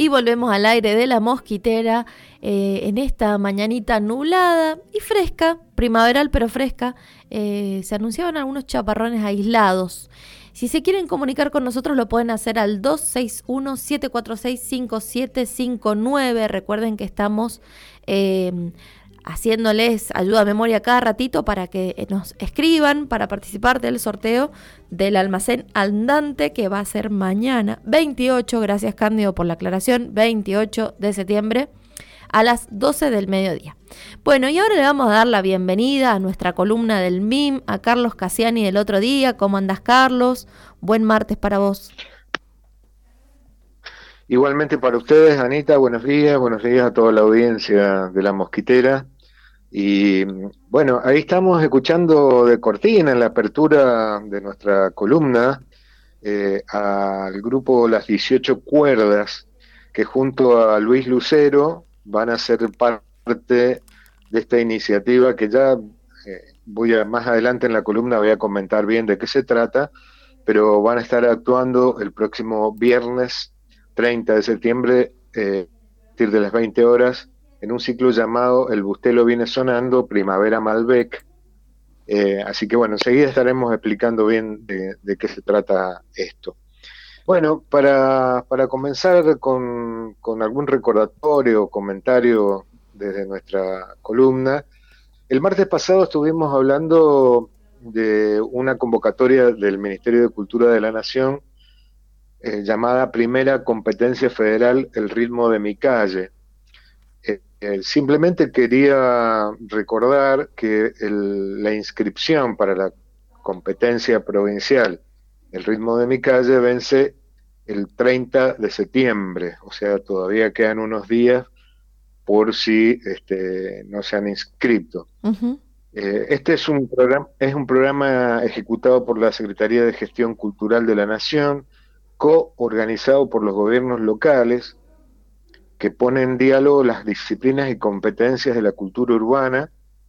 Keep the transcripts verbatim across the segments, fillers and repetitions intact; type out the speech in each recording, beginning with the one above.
y volvemos al aire de La Mosquitera eh, en esta mañanita nublada y fresca, primaveral pero fresca. Eh, se anunciaban algunos chaparrones aislados. Si se quieren comunicar con nosotros lo pueden hacer al dos seis uno, siete cuatro seis, cinco siete cinco nueve. Recuerden que estamos eh, haciéndoles ayuda a memoria cada ratito para que nos escriban para participar del sorteo del almacén andante que va a ser mañana veintiocho, gracias Cándido por la aclaración, veintiocho de septiembre a las doce del mediodía. Bueno, y ahora le vamos a dar la bienvenida a nuestra columna del M I M, a Carlos Cassiani del Otro Día. ¿Cómo andás, Carlos? Buen martes para vos. Igualmente para ustedes, Anita, buenos días, buenos días a toda la audiencia de La Mosquitera. Y bueno, ahí estamos escuchando de cortina en la apertura de nuestra columna eh, al grupo Las dieciocho Cuerdas, que junto a Luis Lucero van a ser parte de esta iniciativa que ya eh, voy a más adelante en la columna voy a comentar bien de qué se trata, pero van a estar actuando el próximo viernes treinta de septiembre eh, a partir de las veinte horas en un ciclo llamado El Bustelo viene sonando, Primavera Malbec. Eh, así que bueno, enseguida estaremos explicando bien de, de qué se trata esto. Bueno, para, para comenzar con, con algún recordatorio o comentario desde nuestra columna, el martes pasado estuvimos hablando de una convocatoria del Ministerio de Cultura de la Nación eh, llamada Primera Competencia Federal, El Ritmo de mi Calle. Eh, eh, simplemente quería recordar que el, la inscripción para la competencia provincial El Ritmo de mi Calle vence el treinta de septiembre, o sea, todavía quedan unos días por si este, no se han inscrito. Uh-huh. Eh, este es un, programa, es un programa ejecutado por la Secretaría de Gestión Cultural de la Nación, co-organizado por los gobiernos locales, que pone en diálogo las disciplinas y competencias de la cultura urbana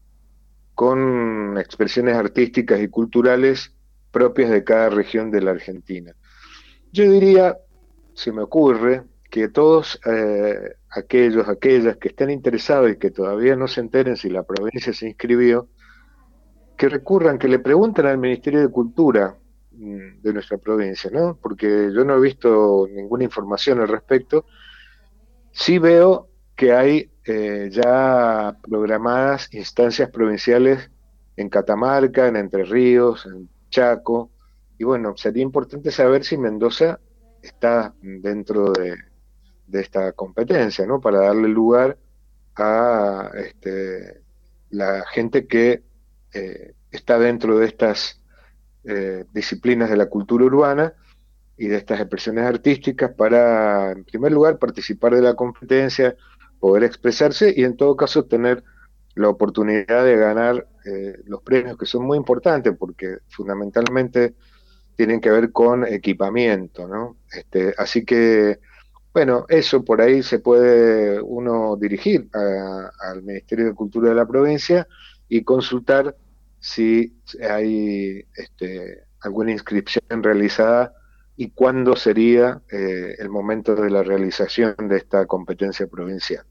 con expresiones artísticas y culturales propias de cada región de la Argentina. Yo diría, se me ocurre, que todos eh, aquellos, aquellas que estén interesados y que todavía no se enteren si la provincia se inscribió, que recurran, que le pregunten al Ministerio de Cultura mmm, de nuestra provincia, ¿no? Porque yo no he visto ninguna información al respecto. Sí veo que hay eh, ya programadas instancias provinciales en Catamarca, en Entre Ríos, en Chaco, y bueno, sería importante saber si Mendoza está dentro de, de esta competencia, ¿no? Para darle lugar a este, la gente que eh, está dentro de estas eh, disciplinas de la cultura urbana y de estas expresiones artísticas para, en primer lugar, participar de la competencia, poder expresarse y en todo caso tener la oportunidad de ganar eh, los premios que son muy importantes porque fundamentalmente tienen que ver con equipamiento, ¿no? Este, así que, bueno, eso por ahí se puede uno dirigir a, al Ministerio de Cultura de la provincia y consultar si hay este, alguna inscripción realizada y cuándo sería eh, el momento de la realización de esta competencia provincial.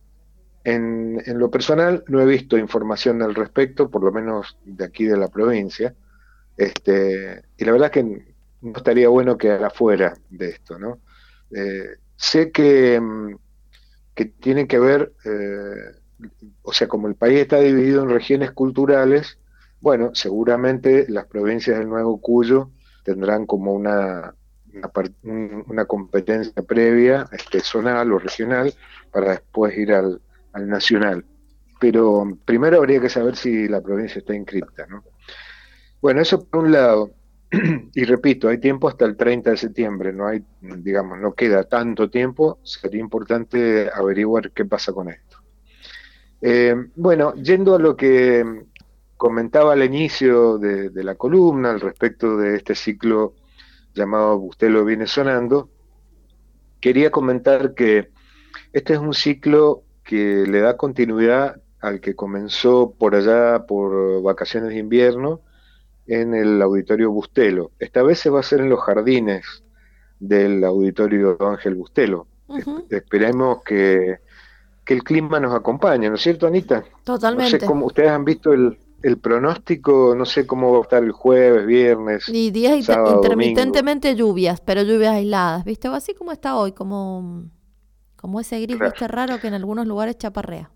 En, en lo personal no he visto información al respecto, por lo menos de aquí de la provincia, este, y la verdad es que no estaría bueno quedar afuera de esto, ¿no? Eh, sé que, que tiene que ver, eh, o sea, como el país está dividido en regiones culturales, bueno, seguramente las provincias del Nuevo Cuyo tendrán como una, una, una competencia previa, este, zonal o regional, para después ir al, al nacional. Pero primero habría que saber si la provincia está inscripta, ¿no? Bueno, eso por un lado. Y repito, hay tiempo hasta el treinta de septiembre, no hay, digamos, no queda tanto tiempo, sería importante averiguar qué pasa con esto. Eh, bueno, yendo a lo que comentaba al inicio de, de la columna al respecto de este ciclo llamado Bustelo viene sonando, quería comentar que este es un ciclo que le da continuidad al que comenzó por allá por vacaciones de invierno en el Auditorio Bustelo. Esta vez se va a hacer en los jardines del Auditorio Ángel Bustelo. Ujú. Esperemos que, que el clima nos acompañe, ¿no es cierto, Anita? No sé Totalmente. cómo, ustedes han visto el, el pronóstico, no sé cómo va a estar el jueves, viernes, Y días inter- sábado, domingo. intermitentemente lluvias, pero lluvias aisladas, ¿viste? O así como está hoy, como, como ese gris, ¿viste? Claro. Raro que en algunos lugares chaparrea.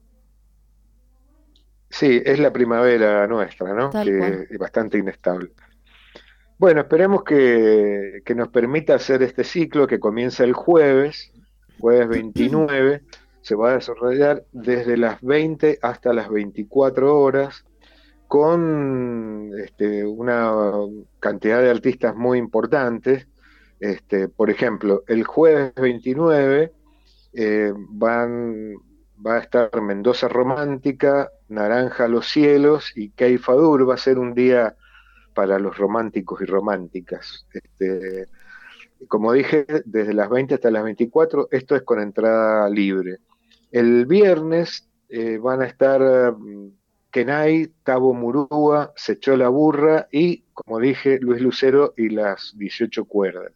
Sí, es la primavera nuestra, ¿no? Tal cual. Que es bastante inestable. Bueno, esperemos que, que nos permita hacer este ciclo que comienza el jueves, jueves veintinueve, se va a desarrollar desde las veinte hasta las veinticuatro horas, con este, una cantidad de artistas muy importantes. Este, por ejemplo, el jueves veintinueve eh, van, va a estar Mendoza Romántica, Naranja a los Cielos y Keifadur. Va a ser un día para los románticos y románticas. Este, como dije, desde las veinte hasta las veinticuatro, esto es con entrada libre. El viernes eh, van a estar mm, Kenai, Cabo Murúa, Se echó la burra y, como dije, Luis Lucero y las dieciocho cuerdas.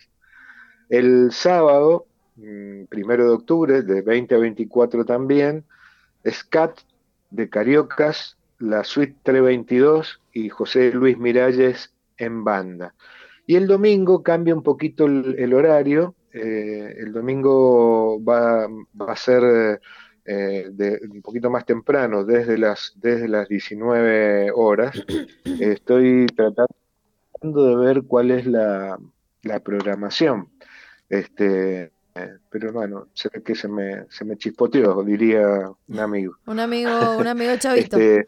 El sábado, mm, primero de octubre, de veinte a veinticuatro también, Scat de Cariocas, la Suite trescientos veintidós y José Luis Miralles en banda. Y el domingo cambia un poquito el, el horario. Eh, el domingo va, va a ser eh, de, un poquito más temprano, desde las, desde las diecinueve horas. Eh, estoy tratando de ver cuál es la, la programación. Este, eh, pero bueno, se ve que se me, se me chispoteó, diría un amigo. Un amigo, un amigo chavito. Este,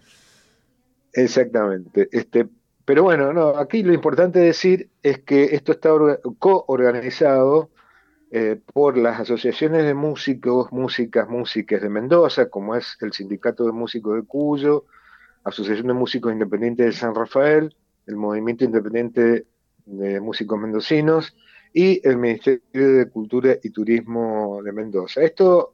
exactamente. Este, pero bueno, no, aquí lo importante decir es que esto está orga- coorganizado eh, por las asociaciones de músicos, músicas, músicas de Mendoza, como es el Sindicato de Músicos de Cuyo, Asociación de Músicos Independientes de San Rafael, el Movimiento Independiente de Músicos Mendocinos y el Ministerio de Cultura y Turismo de Mendoza. Esto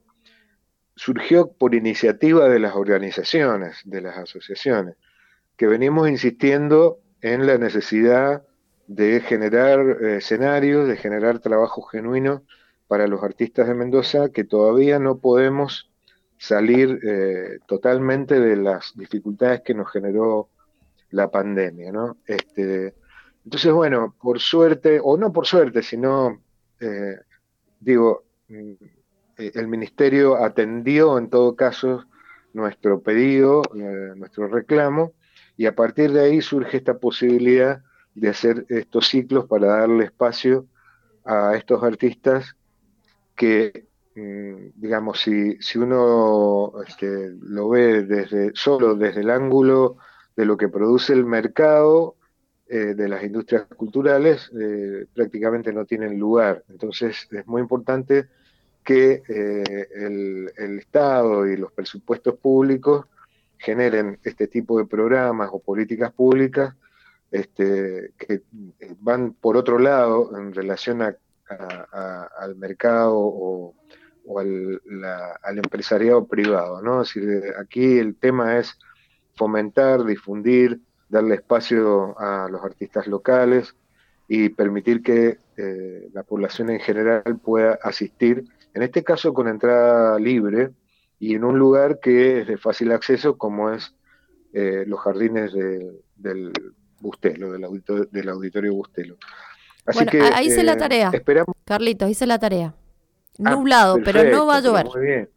surgió por iniciativa de las organizaciones, de las asociaciones, que venimos insistiendo en la necesidad de generar eh, escenarios, de generar trabajo genuino para los artistas de Mendoza, que todavía no podemos salir eh, totalmente de las dificultades que nos generó la pandemia, ¿no? Este, entonces, bueno, por suerte, o no por suerte, sino, eh, digo, mm, eh, el ministerio atendió en todo caso nuestro pedido, eh, nuestro reclamo, y a partir de ahí surge esta posibilidad de hacer estos ciclos para darle espacio a estos artistas que, mm, digamos, si, si uno este, lo ve desde, solo desde el ángulo de lo que produce el mercado, eh, de las industrias culturales, eh, prácticamente no tienen lugar. Entonces es muy importante que eh, el, el Estado y los presupuestos públicos generen este tipo de programas o políticas públicas este, que van por otro lado en relación a, a, a, al mercado o, o al, la, al, empresariado privado, ¿no? Es decir, aquí el tema es fomentar, difundir, darle espacio a los artistas locales y permitir que eh, la población en general pueda asistir, en este caso con entrada libre y en un lugar que es de fácil acceso como es eh, los jardines de, del Bustelo, del, auditor, del auditorio Bustelo. Así Bueno, a- que ahí hice la eh, tarea, esperamos. Carlitos, hice la tarea. Ah, Nublado, pero no va a perfecto, pero llover. muy bien.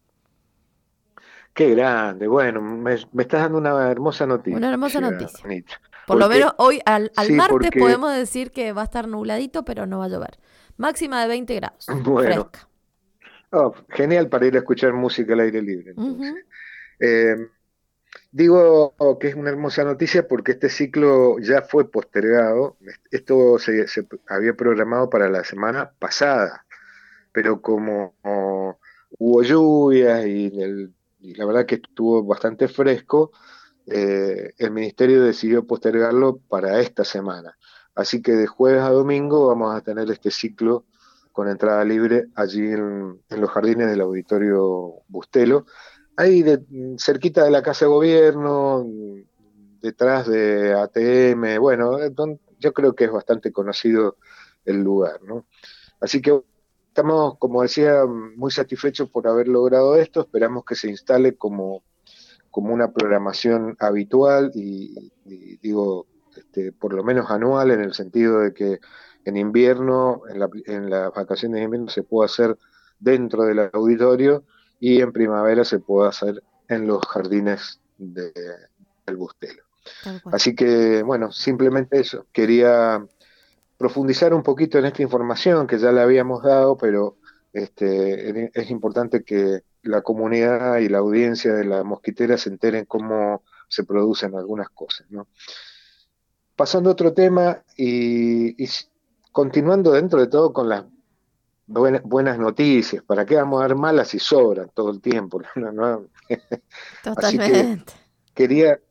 Qué grande. Bueno, me, me estás dando una hermosa Una hermosa noticia, noticia. Anita. Por lo Porque, menos hoy al, al sí, martes porque, podemos decir que va a estar nubladito, pero no va a llover. Máxima de veinte grados, bueno, fresca. oh, genial para ir a escuchar música al aire libre, entonces. Ujú. Eh, Digo que es una hermosa noticia porque este ciclo ya fue postergado. Esto se, se había programado para la semana pasada, pero como oh, hubo lluvias y, el- y la verdad que estuvo bastante fresco, eh, el ministerio decidió postergarlo para esta semana. Así que de jueves a domingo vamos a tener este ciclo con entrada libre allí en, en los jardines del Auditorio Bustelo, ahí de, cerquita de la Casa de Gobierno, detrás de A T M, bueno, don- yo creo que es bastante conocido el lugar, ¿no? Así que estamos, como decía, muy satisfechos por haber logrado esto. Esperamos que se instale como, como una programación habitual y, y digo, este, por lo menos anual, en el sentido de que en invierno, en, la- en las vacaciones de invierno se puede hacer dentro del auditorio y en primavera se puede hacer en los jardines de- del Bustelo. Tal cual. Así que, bueno, simplemente eso. Quería profundizar un poquito en esta información que ya le habíamos dado, pero este, es importante que la comunidad y la audiencia de la mosquitera se enteren cómo se producen algunas cosas, ¿no? Pasando a otro tema y, y s- continuando dentro de todo con las buena- buenas noticias, ¿para qué vamos a dar malas si sobran todo el tiempo? No, no. Así que Totalmente. quería,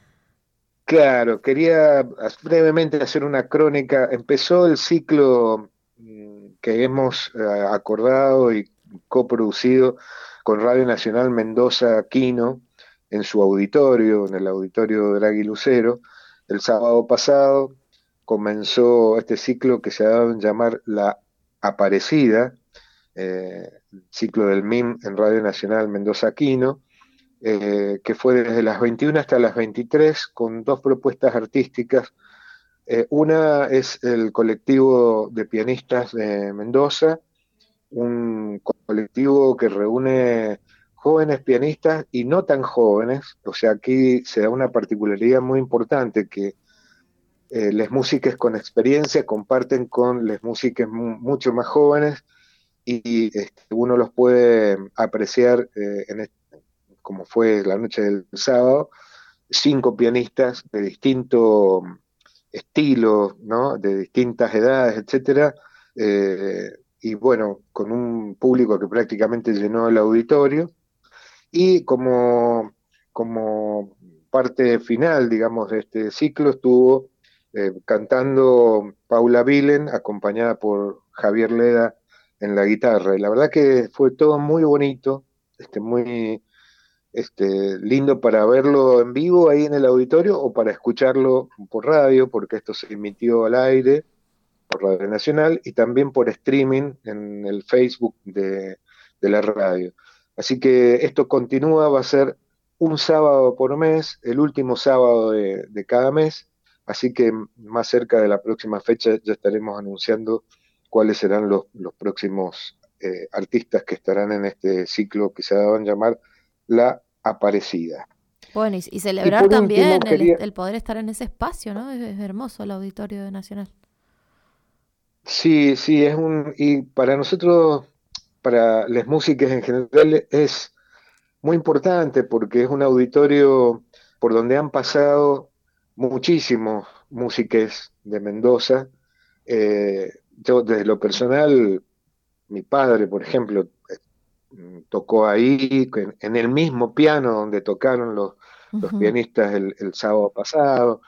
claro, quería as- brevemente hacer una crónica. Empezó el ciclo mm, que hemos eh, acordado y coproducido con Radio Nacional Mendoza Quino en su auditorio, en el auditorio Draghi Lucero. El sábado pasado comenzó este ciclo que se ha dado en llamar La Aparecida, eh, ciclo del M I M en Radio Nacional Mendoza Quino, eh, que fue desde las veintiuna hasta las veintitrés, con dos propuestas artísticas. Eh, una es el colectivo de pianistas de Mendoza, un colectivo que reúne jóvenes pianistas y no tan jóvenes. O sea, aquí se da una particularidad muy importante, que eh, las músicas con experiencia comparten con las músicas mu mucho más jóvenes y este, uno los puede apreciar eh, en este, como fue la noche del sábado, cinco pianistas de distinto estilo, ¿no? De distintas edades, etcétera, eh, y bueno, con un público que prácticamente llenó el auditorio, y como, como parte final, digamos, de este ciclo estuvo eh, cantando Paula Vilen, acompañada por Javier Leda en la guitarra, y la verdad que fue todo muy bonito, este, muy este, lindo para verlo en vivo ahí en el auditorio o para escucharlo por radio, porque esto se emitió al aire por Radio Nacional y también por streaming en el Facebook de, de la radio. Así que esto continúa, va a ser un sábado por mes, el último sábado de, de cada mes, así que más cerca de la próxima fecha ya estaremos anunciando cuáles serán los, los próximos eh, artistas que estarán en este ciclo que se ha dado en llamar La Aparecida. Bueno, y, y Y celebrar por último, también el, est- quería, el poder estar en ese espacio, ¿no? Es, es hermoso el Auditorio de Nacional. sí, sí, es un, y para nosotros, para las músicas en general, es muy importante porque es un auditorio por donde han pasado muchísimos músicos de Mendoza. Eh, yo, desde lo personal, mi padre, por ejemplo, eh, tocó ahí, en, en el mismo piano donde tocaron los, los Ujú. pianistas el, el sábado pasado.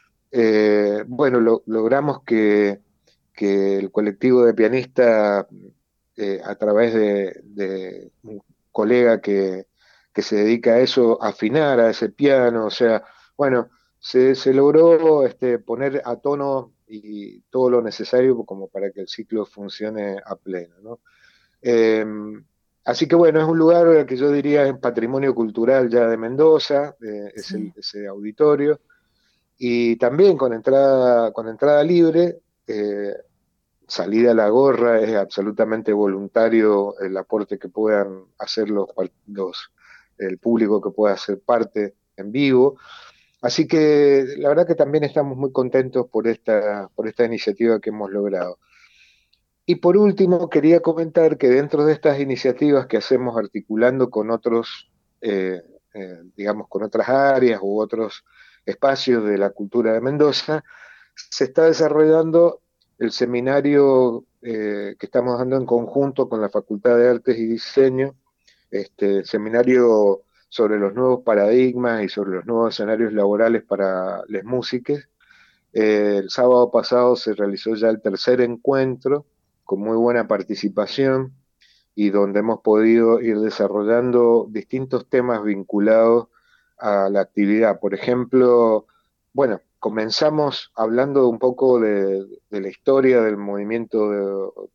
Eh, bueno, lo- logramos que, que el colectivo de pianistas, eh, a través de, de un colega que, que se dedica a eso, afinar a ese piano, o sea, bueno, se, se logró este, poner a tono y todo lo necesario como para que el ciclo funcione a pleno, ¿no? Eh, Así que bueno, es un lugar que yo diría es patrimonio cultural ya de Mendoza, eh, es el, Sí. ese auditorio y también con entrada, con entrada libre, eh, salida a la gorra, es absolutamente voluntario el aporte que puedan hacer los, los, el público que pueda ser parte en vivo. Así que la verdad que también estamos muy contentos por esta, por esta iniciativa que hemos logrado. Y por último, quería comentar que dentro de estas iniciativas que hacemos articulando con otros, eh, eh, digamos, con otras áreas u otros espacios de la cultura de Mendoza, se está desarrollando el seminario eh, que estamos dando en conjunto con la Facultad de Artes y Diseño, este seminario sobre los nuevos paradigmas y sobre los nuevos escenarios laborales para las músicas. Eh, el sábado pasado se realizó ya el tercer encuentro con muy buena participación y donde hemos podido ir desarrollando distintos temas vinculados a la actividad. Por ejemplo, bueno, comenzamos hablando un poco de, de la historia del movimiento de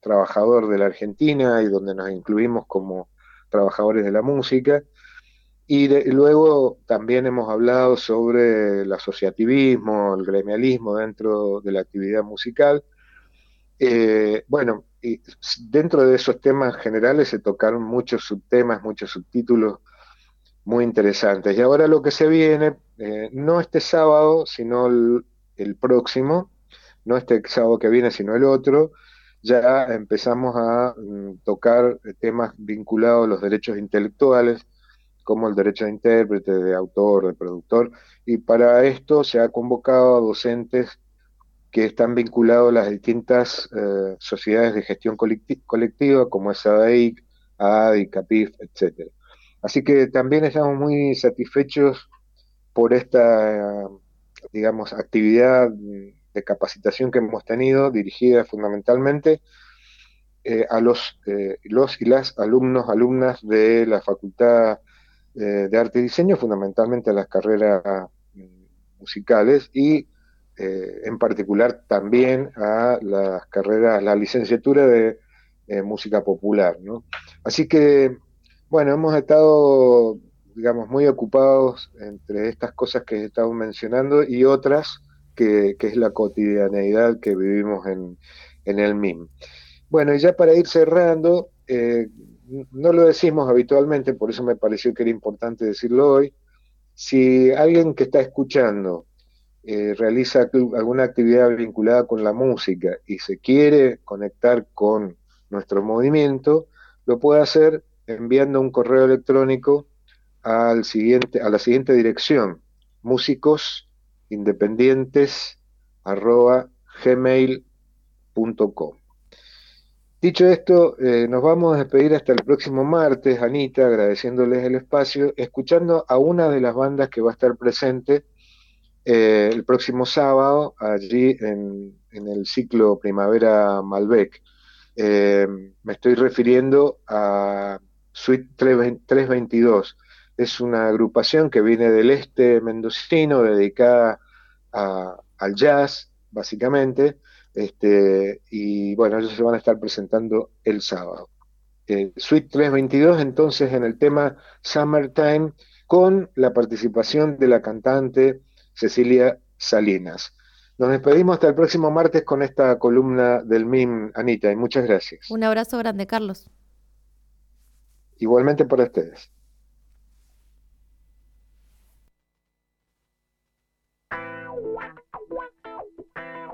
trabajador de la Argentina y donde nos incluimos como trabajadores de la música. Y de- luego también hemos hablado sobre el asociativismo, el gremialismo dentro de la actividad musical. Eh, bueno, y dentro de esos temas generales se tocaron muchos subtemas, muchos subtítulos muy interesantes. Y ahora lo que se viene, eh, no este sábado, sino el, el próximo, no este sábado que viene, sino el otro, ya empezamos a mm, tocar temas vinculados a los derechos intelectuales, como el derecho de intérprete, de autor, de productor, y para esto se ha convocado a docentes que están vinculados a las distintas eh, sociedades de gestión colecti- colectiva, como es SADAIC, AADI, CAPIF, etcétera. Así que también estamos muy satisfechos por esta, eh, digamos, actividad de capacitación que hemos tenido, dirigida fundamentalmente eh, a los, eh, los y las alumnos, alumnas de la Facultad eh, de Arte y Diseño, fundamentalmente a las carreras mm, musicales y eh, en particular también a las carreras, la licenciatura de eh, música popular, ¿no? Así que, bueno, hemos estado, digamos, muy ocupados entre estas cosas que he estado mencionando y otras que, que es la cotidianeidad que vivimos en, en el M I M. Bueno, y ya para ir cerrando, eh, no lo decimos habitualmente, por eso me pareció que era importante decirlo hoy. Si alguien que está escuchando eh, realiza alguna actividad vinculada con la música y se quiere conectar con nuestro movimiento, lo puede hacer enviando un correo electrónico al siguiente, a la siguiente dirección: músicosindependientes@gmail.com. Dicho esto, eh, nos vamos a despedir hasta el próximo martes, Anita, agradeciéndoles el espacio, escuchando a una de las bandas que va a estar presente eh, el próximo sábado, allí en, en el ciclo Primavera Malbec. Eh, me estoy refiriendo a Suite trescientos veintidós. Es una agrupación que viene del este mendocino, dedicada a- al jazz, básicamente. Este, y bueno, ellos se van a estar presentando el sábado. Eh, Suite trescientos veintidós, entonces, en el tema Summertime, con la participación de la cantante Cecilia Salinas. Nos despedimos hasta el próximo martes con esta columna del M I M, Anita, y muchas gracias. Un abrazo grande, Carlos. Igualmente para ustedes.